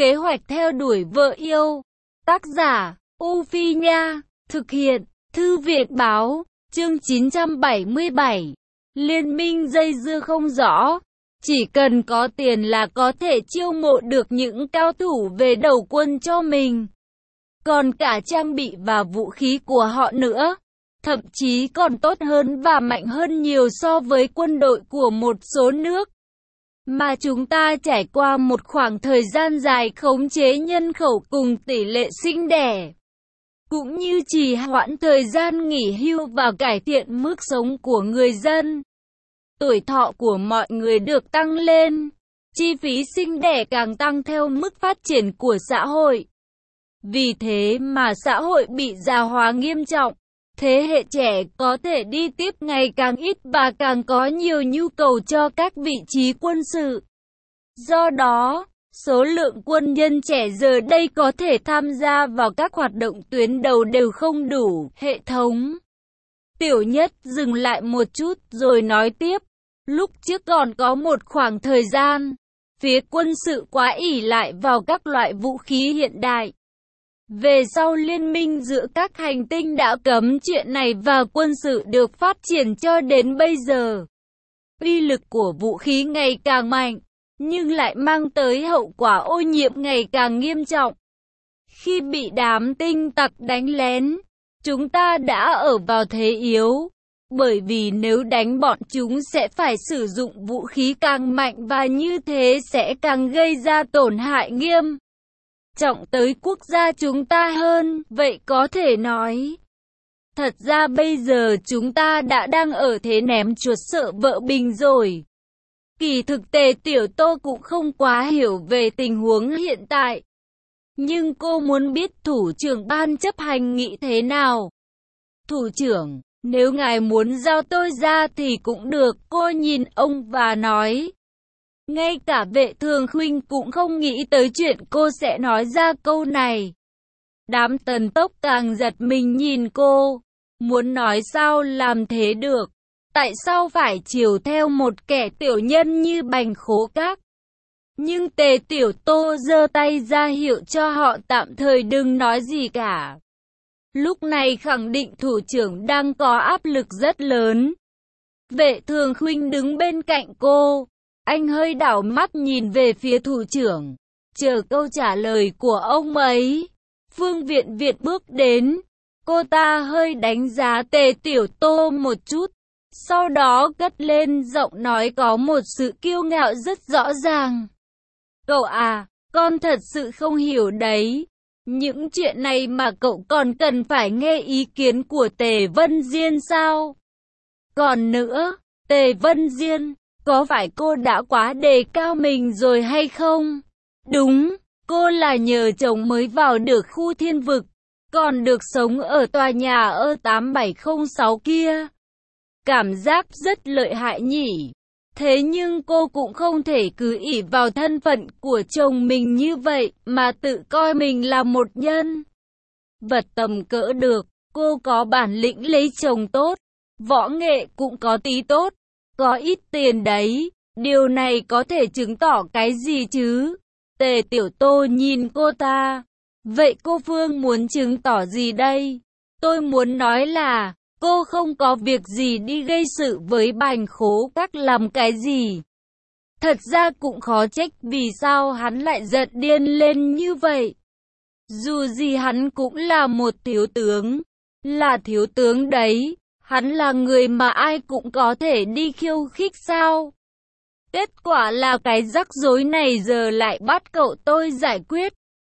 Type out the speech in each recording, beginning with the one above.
Kế hoạch theo đuổi vợ yêu. Tác giả, U Phi Nha. Thực hiện, Thư viện Báo. Chương 977. Liên minh dây dưa không rõ. Chỉ cần có tiền là có thể chiêu mộ được những cao thủ về đầu quân cho mình. Còn cả trang bị và vũ khí của họ nữa. Thậm chí còn tốt hơn và mạnh hơn nhiều so với quân đội của một số nước. Mà chúng ta trải qua một khoảng thời gian dài khống chế nhân khẩu cùng tỷ lệ sinh đẻ. Cũng như trì hoãn thời gian nghỉ hưu và cải thiện mức sống của người dân. Tuổi thọ của mọi người được tăng lên. Chi phí sinh đẻ càng tăng theo mức phát triển của xã hội. Vì thế mà xã hội bị già hóa nghiêm trọng. Thế hệ trẻ có thể đi tiếp ngày càng ít và càng có nhiều nhu cầu cho các vị trí quân sự. Do đó, số lượng quân nhân trẻ giờ đây có thể tham gia vào các hoạt động tuyến đầu đều không đủ. Hệ thống. Tiểu Nhất dừng lại một chút rồi nói tiếp. Lúc trước còn có một khoảng thời gian, phía quân sự quá ỷ lại vào các loại vũ khí hiện đại. Về sau liên minh giữa các hành tinh đã cấm chuyện này và quân sự được phát triển cho đến bây giờ. Uy lực của vũ khí ngày càng mạnh, nhưng lại mang tới hậu quả ô nhiễm ngày càng nghiêm trọng. Khi bị đám tinh tặc đánh lén, chúng ta đã ở vào thế yếu. Bởi vì nếu đánh bọn chúng sẽ phải sử dụng vũ khí càng mạnh và như thế sẽ càng gây ra tổn hại nghiêm trọng tới quốc gia chúng ta hơn. Vậy có thể nói, thật ra bây giờ chúng ta đã đang ở thế ném chuột sợ vợ bình rồi. Kỳ thực Tề Tiểu Tô cũng không quá hiểu về tình huống hiện tại. Nhưng cô muốn biết thủ trưởng ban chấp hành nghĩ thế nào. Thủ trưởng, nếu ngài muốn giao tôi ra thì cũng được, cô nhìn ông và nói. Ngay cả Vệ Thường Khuynh cũng không nghĩ tới chuyện cô sẽ nói ra câu này. Đám Tần Tốc càng giật mình nhìn cô. Muốn nói sao làm thế được? Tại sao phải chiều theo một kẻ tiểu nhân như Bành Khố Các? Nhưng Tề Tiểu Tô giơ tay ra hiệu cho họ tạm thời đừng nói gì cả. Lúc này khẳng định thủ trưởng đang có áp lực rất lớn. Vệ Thường Khuynh đứng bên cạnh cô. Anh hơi đảo mắt nhìn về phía thủ trưởng, chờ câu trả lời của ông ấy. Phương Viện Việt bước đến. Cô ta hơi đánh giá Tề Tiểu Tô một chút. Sau đó cất lên giọng nói có một sự kiêu ngạo rất rõ ràng. Cậu à, con thật sự không hiểu đấy. Những chuyện này mà cậu còn cần phải nghe ý kiến của Tề Vân Diên sao? Còn nữa, Tề Vân Diên, có phải cô đã quá đề cao mình rồi hay không? Đúng, cô là nhờ chồng mới vào được khu thiên vực, còn được sống ở tòa nhà ở 8706 kia. Cảm giác rất lợi hại nhỉ. Thế nhưng cô cũng không thể cứ ỷ vào thân phận của chồng mình như vậy mà tự coi mình là một nhân vật tầm cỡ được. Cô có bản lĩnh lấy chồng tốt, võ nghệ cũng có tí tốt, có ít tiền đấy. Điều này có thể chứng tỏ cái gì chứ? Tề Tiểu Tô nhìn cô ta. Vậy cô Phương muốn chứng tỏ gì đây? Tôi muốn nói là cô không có việc gì đi gây sự với Bành Khố Các làm cái gì. Thật ra cũng khó trách vì sao hắn lại giận điên lên như vậy. Dù gì hắn cũng là một thiếu tướng. Là thiếu tướng đấy. Hắn là người mà ai cũng có thể đi khiêu khích sao? Kết quả là cái rắc rối này giờ lại bắt cậu tôi giải quyết.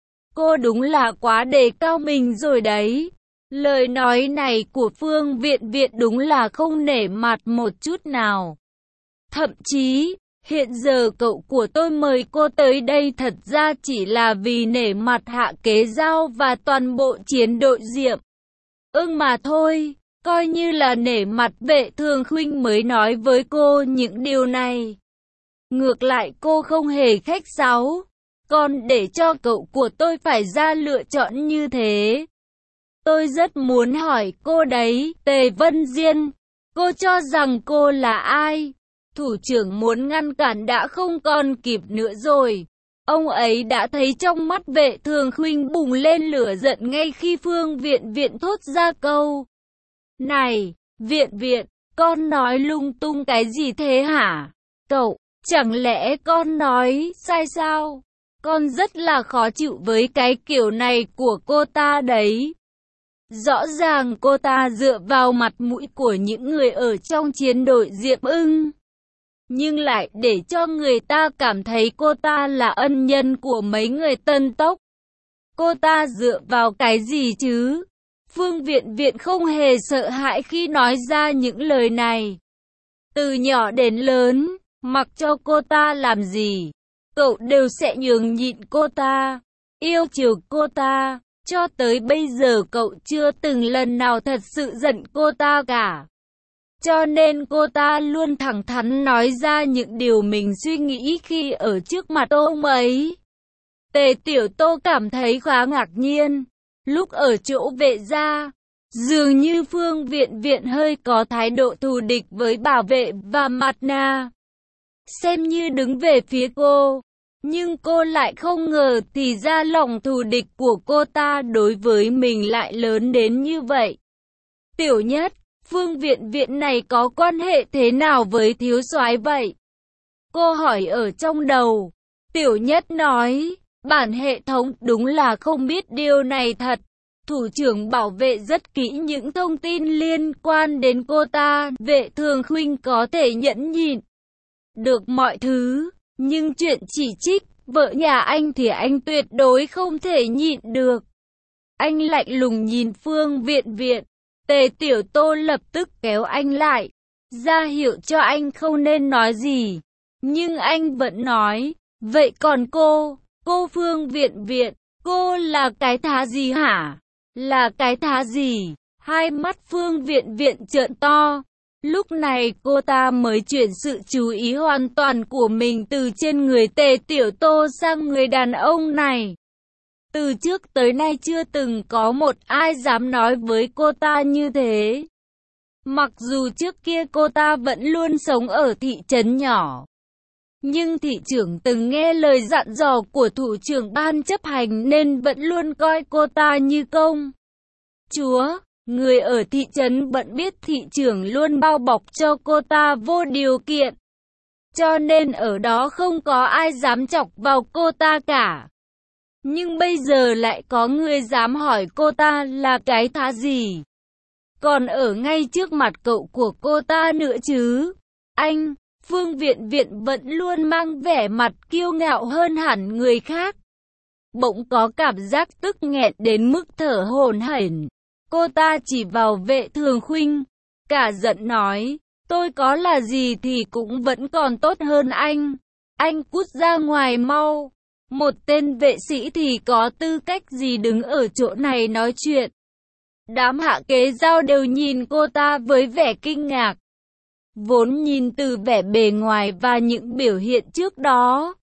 Cô đúng là quá đề cao mình rồi đấy. Lời nói này của Phương Viện Viện đúng là không nể mặt một chút nào. Thậm chí, hiện giờ cậu của tôi mời cô tới đây thật ra chỉ là vì nể mặt Hạ Kế Giao và toàn bộ chiến đội Diệm. Mà thôi, coi như là nể mặt Vệ Thường Khuynh mới nói với cô những điều này. Ngược lại cô không hề khách sáo, còn để cho cậu của tôi phải ra lựa chọn như thế. Tôi rất muốn hỏi cô đấy, Tề Vân Diên, cô cho rằng cô là ai? Thủ trưởng muốn ngăn cản đã không còn kịp nữa rồi. Ông ấy đã thấy trong mắt Vệ Thường Khuynh bùng lên lửa giận ngay khi Phương Viện Viện thốt ra câu: "Này, Viện Viện, con nói lung tung cái gì thế hả? Cậu, chẳng lẽ con nói sai sao? Con rất là khó chịu với cái kiểu này của cô ta đấy. Rõ ràng cô ta dựa vào mặt mũi của những người ở trong chiến đội Diệp Ưng, nhưng lại để cho người ta cảm thấy cô ta là ân nhân của mấy người Tân Tốc. Cô ta dựa vào cái gì chứ?" Phương Viện Viện không hề sợ hãi khi nói ra những lời này. Từ nhỏ đến lớn, mặc cho cô ta làm gì, cậu đều sẽ nhường nhịn cô ta, yêu chiều cô ta. Cho tới bây giờ cậu chưa từng lần nào thật sự giận cô ta cả. Cho nên cô ta luôn thẳng thắn nói ra những điều mình suy nghĩ khi ở trước mặt ông ấy. Tề Tiểu Tô cảm thấy khá ngạc nhiên. Lúc ở chỗ Vệ gia, dường như Phương Viện Viện hơi có thái độ thù địch với Bảo Vệ và Mạt Na, xem như đứng về phía cô. Nhưng cô lại không ngờ thì ra lòng thù địch của cô ta đối với mình lại lớn đến như vậy. Tiểu Nhất, Phương Viện Viện này có quan hệ thế nào với thiếu soái vậy? Cô hỏi ở trong đầu. Tiểu Nhất nói, bản hệ thống đúng là không biết điều này thật. Thủ trưởng bảo vệ rất kỹ những thông tin liên quan đến cô ta. Vệ Thường Khuynh có thể nhẫn nhịn được mọi thứ, nhưng chuyện chỉ trích vợ nhà anh thì anh tuyệt đối không thể nhịn được. Anh lạnh lùng nhìn Phương Viện Viện. Tề Tiểu Tô lập tức kéo anh lại, ra hiệu cho anh không nên nói gì. Nhưng anh vẫn nói, vậy còn cô Phương Viện Viện, cô là cái thá gì hả? Là cái thá gì? Hai mắt Phương Viện Viện trợn to. Lúc này cô ta mới chuyển sự chú ý hoàn toàn của mình từ trên người Tề Tiểu Tô sang người đàn ông này. Từ trước tới nay chưa từng có một ai dám nói với cô ta như thế. Mặc dù trước kia cô ta vẫn luôn sống ở thị trấn nhỏ, nhưng thị trưởng từng nghe lời dặn dò của thủ trưởng ban chấp hành nên vẫn luôn coi cô ta như công chúa. Người ở thị trấn vẫn biết thị trưởng luôn bao bọc cho cô ta vô điều kiện, cho nên ở đó không có ai dám chọc vào cô ta cả. Nhưng bây giờ lại có người dám hỏi cô ta là cái thá gì, còn ở ngay trước mặt cậu của cô ta nữa chứ. Anh, Phương Viện Viện vẫn luôn mang vẻ mặt kiêu ngạo hơn hẳn người khác. Bỗng có cảm giác tức nghẹn đến mức thở hổn hển. Cô ta chỉ vào Vệ Thường Khuynh, cả giận nói, tôi có là gì thì cũng vẫn còn tốt hơn anh. Anh cút ra ngoài mau. Một tên vệ sĩ thì có tư cách gì đứng ở chỗ này nói chuyện. Đám hạ kế giao đều nhìn cô ta với vẻ kinh ngạc. Vốn nhìn từ vẻ bề ngoài và những biểu hiện trước đó,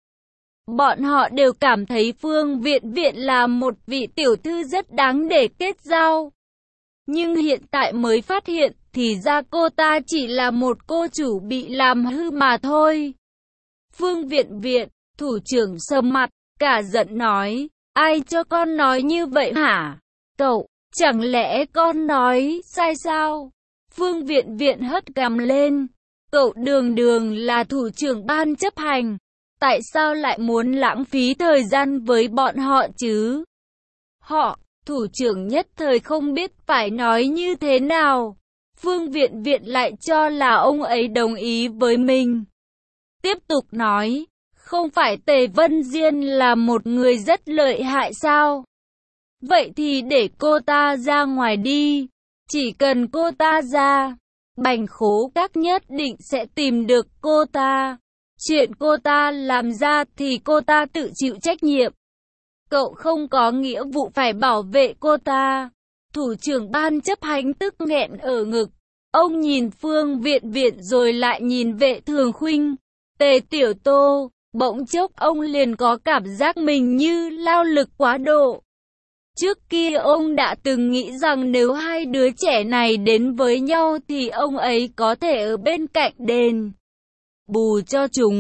bọn họ đều cảm thấy Phương Viện Viện là một vị tiểu thư rất đáng để kết giao. Nhưng hiện tại mới phát hiện thì ra cô ta chỉ là một cô chủ bị làm hư mà thôi. Phương Viện Viện, thủ trưởng sầm mặt, cả giận nói, ai cho con nói như vậy hả? Cậu, chẳng lẽ con nói sai sao? Phương Viện Viện hất cằm lên, cậu đường đường là thủ trưởng ban chấp hành, tại sao lại muốn lãng phí thời gian với bọn họ chứ? Thủ trưởng nhất thời không biết phải nói như thế nào. Phương Viện Viện lại cho là ông ấy đồng ý với mình. Tiếp tục nói, không phải Tề Vân Diên là một người rất lợi hại sao? Vậy thì để cô ta ra ngoài đi. Chỉ cần cô ta ra, Bành Khố Các nhất định sẽ tìm được cô ta. Chuyện cô ta làm ra thì cô ta tự chịu trách nhiệm. Cậu không có nghĩa vụ phải bảo vệ cô ta. Thủ trưởng ban chấp hành tức nghẹn ở ngực. Ông nhìn Phương Viện Viện rồi lại nhìn Vệ Thường Khuynh, Tề Tiểu Tô. Bỗng chốc ông liền có cảm giác mình như lao lực quá độ. Trước kia ông đã từng nghĩ rằng nếu hai đứa trẻ này đến với nhau thì ông ấy có thể ở bên cạnh đền bù cho chúng.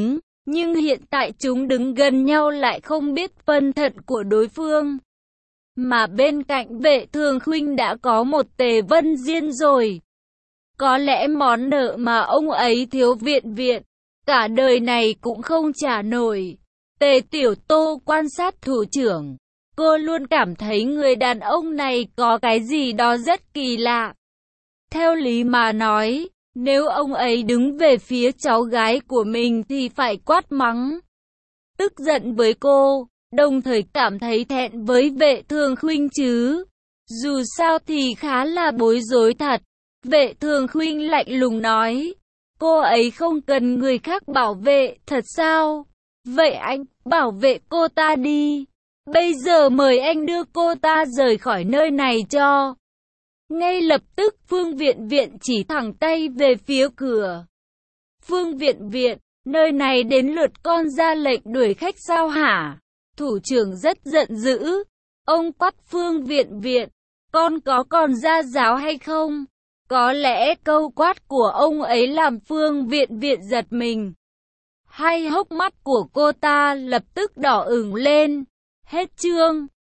Nhưng hiện tại chúng đứng gần nhau lại không biết phân thận của đối phương. Mà bên cạnh Vệ Thường Khuynh đã có một Tề Vân Diên rồi. Có lẽ món nợ mà ông ấy thiếu Viện Viện, cả đời này cũng không trả nổi. Tề Tiểu Tô quan sát thủ trưởng. Cô luôn cảm thấy người đàn ông này có cái gì đó rất kỳ lạ. Theo lý mà nói, nếu ông ấy đứng về phía cháu gái của mình thì phải quát mắng, tức giận với cô, đồng thời cảm thấy thẹn với Vệ Thường Khuynh chứ. Dù sao thì khá là bối rối thật. Vệ Thường Khuynh lạnh lùng nói, cô ấy không cần người khác bảo vệ, thật sao? Vậy anh, bảo vệ cô ta đi. Bây giờ mời anh đưa cô ta rời khỏi nơi này cho. Ngay lập tức Phương Viện Viện chỉ thẳng tay về phía cửa. Phương Viện Viện, nơi này đến lượt con ra lệnh đuổi khách sao hả? Thủ trưởng rất giận dữ. Ông quát Phương Viện Viện, con có còn ra giáo hay không? Có lẽ câu quát của ông ấy làm Phương Viện Viện giật mình. Hai hốc mắt của cô ta lập tức đỏ ửng lên. Hết chương.